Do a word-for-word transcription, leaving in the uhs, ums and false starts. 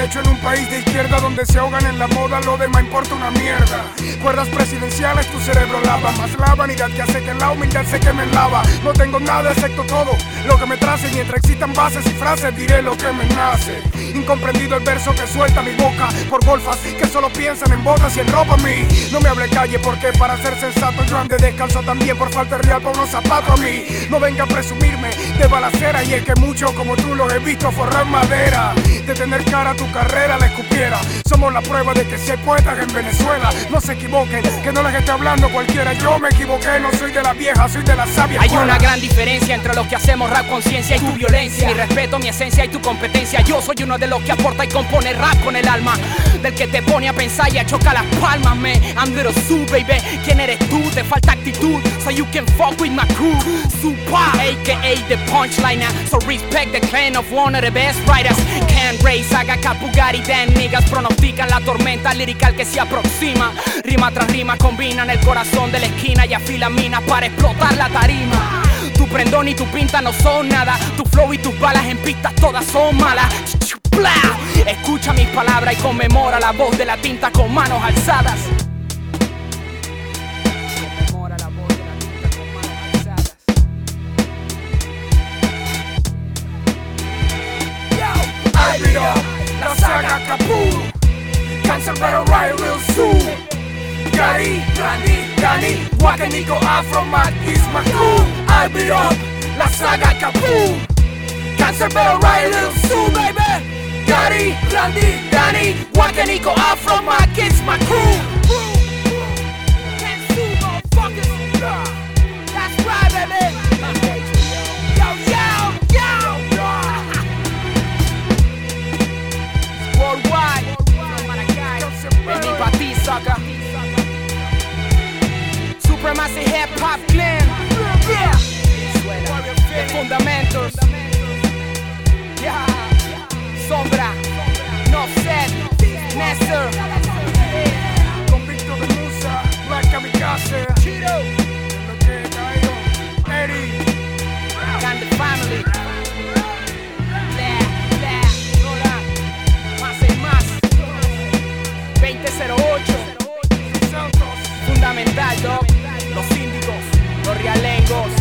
hecho en un país de izquierda donde se ahogan en la moda, lo demás importa una mierda. Cuerdas presidenciales, tu cerebro lava, más la vanidad que hace que la humildad se queme en lava. No tengo nada excepto todo lo que me trace, mientras existan bases y frases diré lo que me nace. Incomprendido el verso que suelta mi boca por golfas que solo piensan en botas y en ropa a mí. No me hable calle porque para ser sensato yo ande descalzo también por falta de real para unos zapatos a mí. No venga a presumirme de balacera y es que muchos como tú los he visto forrar madera. De tener cara a tu carrera la escupiera. Somos la prueba de que si hay poetas en Venezuela. No se equivoquen, que no les esté hablando cualquiera. Yo me equivoqué, no soy de la vieja, soy de la sabia. Hay una gran diferencia entre lo que hacemos rap conciencia y tu violencia. Mi respeto, mi esencia y tu competencia. Yo soy uno de los que aporta y compone rap con el alma. Del que te pone a pensar y a chocar las palmas, man. I'm Little Sue, baby. ¿Quién eres tú? Te falta actitud, so you can fuck with my crew. Supa, a k a the punchliner. So respect the clan of one of the best writers. Can't race, haga Capugari, damn niggas pronostican la tormenta lirical que se aproxima. Rima tras rima combinan el corazón de la esquina y afilan minas para explotar la tarima. Tu prendón y tu pinta no son nada. Tu flow y tus balas en pistas todas son malas. Escucha mis palabras y conmemora la voz de la tinta con manos alzadas. Conmemora la voz de la tinta con manos alzadas. Yo, I beat up la saga Capú. Cancerbero, Ryan, Lil Sue, Gary, Randy, Danny, Waka, Nico, Afro, Matt, is my crew. I beat up la saga Capú. Cancerbero, Ryan, Lil Sue, baby. Gary, Randy, Danny, Waka, Nico, Afro, Matt, is my crew. Can't sue, motherfuckers. That's right, baby. Yo, yo, yo. Worldwide. Vení pa' ti, sucker. Supremacy Hip Hop Clan. Yeah. The Fundamentals. Yeah. Sombra. No set. Nestor. Convicto de Musa, Black Kamikaze, Cheeto. lo que he caído, Eddie. And the family. Lea, lea, hola. Más y más. veinte cero ocho. Santos. Fundamental, dog. Los síndicos, los realengos.